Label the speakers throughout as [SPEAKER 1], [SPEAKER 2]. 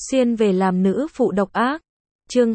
[SPEAKER 1] Xuyên về làm nữ phụ độc ác. Chương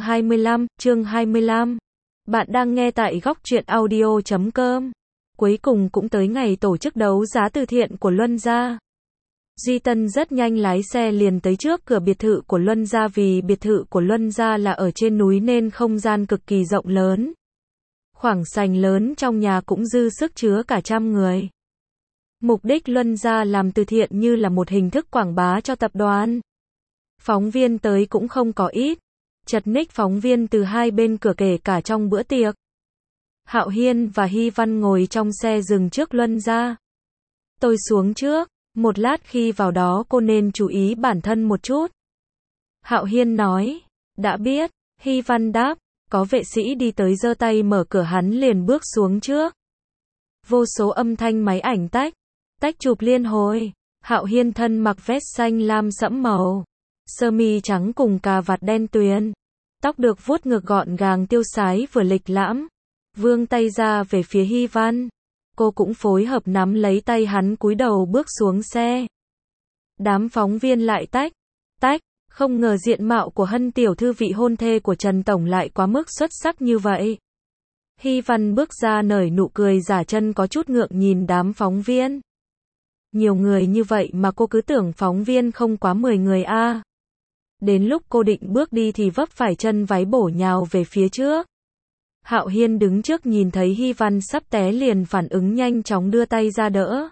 [SPEAKER 1] 25. Bạn đang nghe tại góc truyện audio.com. Cuối cùng cũng tới ngày tổ chức đấu giá từ thiện của Luân gia. Duy Tân rất nhanh lái xe liền tới trước cửa biệt thự của Luân gia, vì biệt thự của Luân gia là ở trên núi nên không gian cực kỳ rộng lớn. Khoảng sảnh lớn trong nhà cũng dư sức chứa cả 100 người. Mục đích Luân gia làm từ thiện như là một hình thức quảng bá cho tập đoàn. Phóng viên tới cũng không có ít, chật ních phóng viên từ hai bên cửa kể cả trong bữa tiệc. Hạo Hiên và Hy Văn ngồi trong xe dừng trước Luân gia. Tôi xuống trước, một lát khi vào đó cô nên chú ý bản thân một chút. Hạo Hiên nói, đã biết. Hy Văn đáp, có vệ sĩ đi tới giơ tay mở cửa, hắn liền bước xuống trước. Vô số âm thanh máy ảnh tách chụp liên hồi. Hạo Hiên thân mặc vest xanh lam sẫm màu, sơ mi trắng cùng cà vạt đen tuyền, tóc được vuốt ngược gọn gàng tiêu sái vừa lịch lãm. Vươn tay ra về phía Hy Văn, cô cũng phối hợp nắm lấy tay hắn, cúi đầu bước xuống xe. Đám phóng viên lại tách, không ngờ diện mạo của Hân tiểu thư vị hôn thê của Trần tổng lại quá mức xuất sắc như vậy. Hy Văn bước ra nở nụ cười giả chân, có chút ngượng nhìn đám phóng viên. Nhiều người như vậy mà cô cứ tưởng phóng viên không quá 10 người a. Đến lúc cô định bước đi thì vấp phải chân váy bổ nhào về phía trước. Hạo Hiên đứng trước nhìn thấy Hy Văn sắp té liền phản ứng nhanh chóng đưa tay ra đỡ.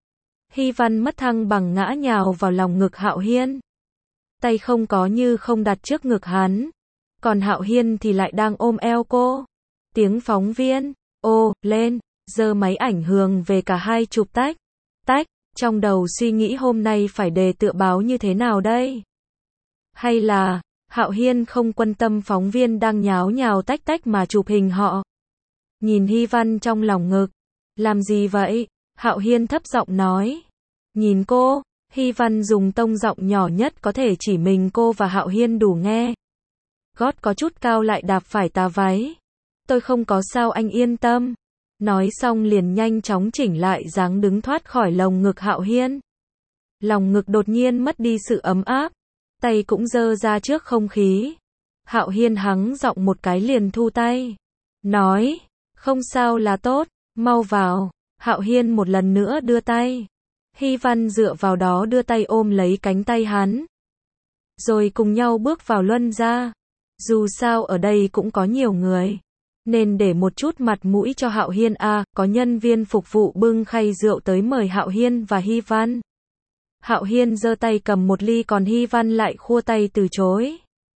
[SPEAKER 1] Hy Văn mất thăng bằng ngã nhào vào lòng ngực Hạo Hiên. Tay không có như không đặt trước ngực hắn. Còn Hạo Hiên thì lại đang ôm eo cô. Tiếng phóng viên, lên, giơ máy ảnh hướng về cả hai chụp tách. Trong đầu suy nghĩ hôm nay phải đề tựa báo như thế nào đây? Hay là, Hạo Hiên không quan tâm phóng viên đang nháo nhào tách mà chụp hình họ. Nhìn Hy Văn trong lòng ngực. Làm gì vậy? Hạo Hiên thấp giọng nói. Nhìn cô. Hy Văn dùng tông giọng nhỏ nhất có thể chỉ mình cô và Hạo Hiên đủ nghe. Gót có chút cao lại đạp phải tà váy. Tôi không có sao, anh yên tâm. Nói xong liền nhanh chóng chỉnh lại dáng đứng thoát khỏi lồng ngực Hạo Hiên. Lòng ngực đột nhiên mất đi sự ấm áp. Tay cũng giơ ra trước không khí. Hạo Hiên hắng giọng một cái liền thu tay. Nói, không sao là tốt, mau vào. Hạo Hiên một lần nữa đưa tay. Hy Văn dựa vào đó đưa tay ôm lấy cánh tay hắn. Rồi cùng nhau bước vào Luân gia. Dù sao ở đây cũng có nhiều người, nên để một chút mặt mũi cho Hạo Hiên có nhân viên phục vụ bưng khay rượu tới mời Hạo Hiên và Hy Văn. Hạo Hiên giơ tay cầm một ly, còn Hy Văn lại khua tay từ chối.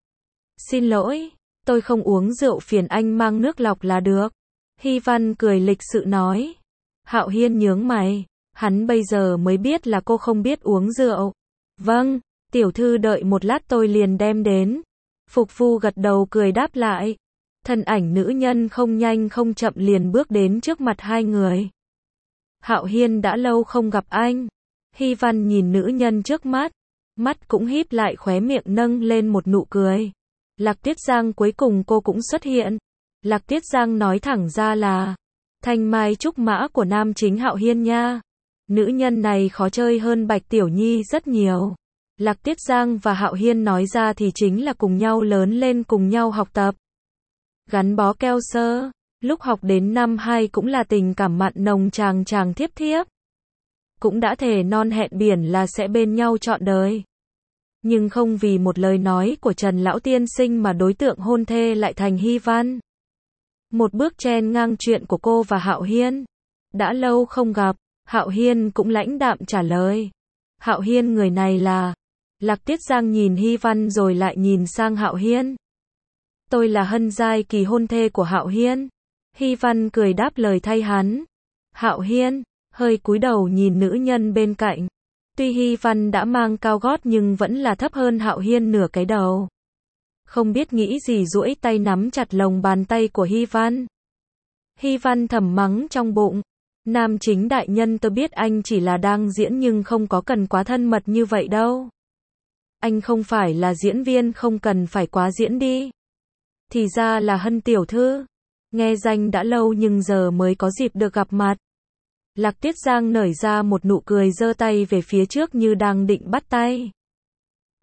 [SPEAKER 1] Xin lỗi, tôi không uống rượu, phiền anh mang nước lọc là được. Hy Văn cười lịch sự nói. Hạo Hiên nhướng mày, hắn bây giờ mới biết là cô không biết uống rượu. Vâng, tiểu thư đợi một lát tôi liền đem đến. Phục vụ gật đầu cười đáp lại. Thân ảnh nữ nhân không nhanh không chậm liền bước đến trước mặt hai người. Hạo Hiên đã lâu không gặp anh. Hy Văn nhìn nữ nhân trước mắt, mắt cũng híp lại, khóe miệng nâng lên một nụ cười. Lạc Tiết Giang, cuối cùng cô cũng xuất hiện. Lạc Tiết Giang nói thẳng ra là thanh mai trúc mã của nam chính Hạo Hiên nha. Nữ nhân này khó chơi hơn Bạch Tiểu Nhi rất nhiều. Lạc Tiết Giang và Hạo Hiên nói ra thì chính là cùng nhau lớn lên, cùng nhau học tập, gắn bó keo sơ. Lúc học đến năm 2 cũng là tình cảm mặn nồng, chàng thiếp. Cũng đã thề non hẹn biển là sẽ bên nhau trọn đời. Nhưng không vì một lời nói của Trần Lão Tiên Sinh mà đối tượng hôn thê lại thành Hy Văn. Một bước chen ngang chuyện của cô và Hạo Hiên. Đã lâu không gặp, Hạo Hiên cũng lãnh đạm trả lời. Hạo Hiên người này là... Lạc Tiết Giang nhìn Hy Văn rồi lại nhìn sang Hạo Hiên. Tôi là Hân giai kỳ hôn thê của Hạo Hiên. Hy Văn cười đáp lời thay hắn. Hạo Hiên hơi cúi đầu nhìn nữ nhân bên cạnh. Tuy Hy Văn đã mang cao gót nhưng vẫn là thấp hơn Hạo Hiên nửa cái đầu. Không biết nghĩ gì duỗi tay nắm chặt lồng bàn tay của Hy Văn. Hy Văn thầm mắng trong bụng. Nam chính đại nhân, tôi biết anh chỉ là đang diễn nhưng không có cần quá thân mật như vậy đâu. Anh không phải là diễn viên, không cần phải quá diễn đi. Thì ra là Hân tiểu thư. Nghe danh đã lâu nhưng giờ mới có dịp được gặp mặt. Lạc Tiết Giang nở ra một nụ cười, giơ tay về phía trước như đang định bắt tay.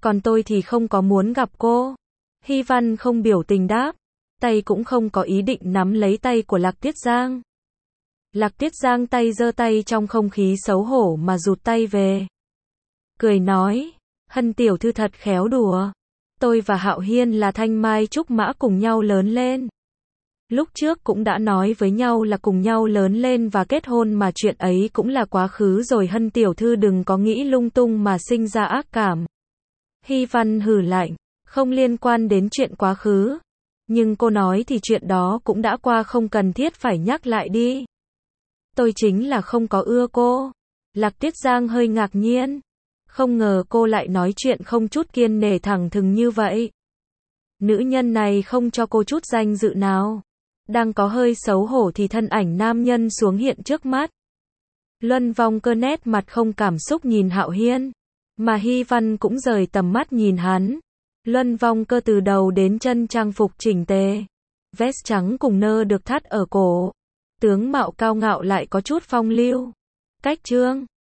[SPEAKER 1] Còn tôi thì không có muốn gặp cô. Hy Văn không biểu tình đáp. Tay cũng không có ý định nắm lấy tay của Lạc Tiết Giang. Lạc Tiết Giang tay giơ tay trong không khí xấu hổ mà rụt tay về. Cười nói, Hân tiểu thư thật khéo đùa. Tôi và Hạo Hiên là thanh mai trúc mã cùng nhau lớn lên. Lúc trước cũng đã nói với nhau là cùng nhau lớn lên và kết hôn mà chuyện ấy cũng là quá khứ rồi, Hân tiểu thư đừng có nghĩ lung tung mà sinh ra ác cảm. Hy Văn hừ lạnh, không liên quan đến chuyện quá khứ. Nhưng cô nói thì chuyện đó cũng đã qua, không cần thiết phải nhắc lại đi. Tôi chính là không có ưa cô. Lạc Tiết Giang hơi ngạc nhiên. Không ngờ cô lại nói chuyện không chút kiêng nể thẳng thừng như vậy. Nữ nhân này không cho cô chút danh dự nào. Đang có hơi xấu hổ thì thân ảnh nam nhân xuống hiện trước mắt. Luân Vong Cơ nét mặt không cảm xúc nhìn Hạo Hiên. Mà Hy Văn cũng rời tầm mắt nhìn hắn. Luân Vong Cơ từ đầu đến chân trang phục chỉnh tề. Vest trắng cùng nơ được thắt ở cổ. Tướng mạo cao ngạo lại có chút phong lưu. Cách trương.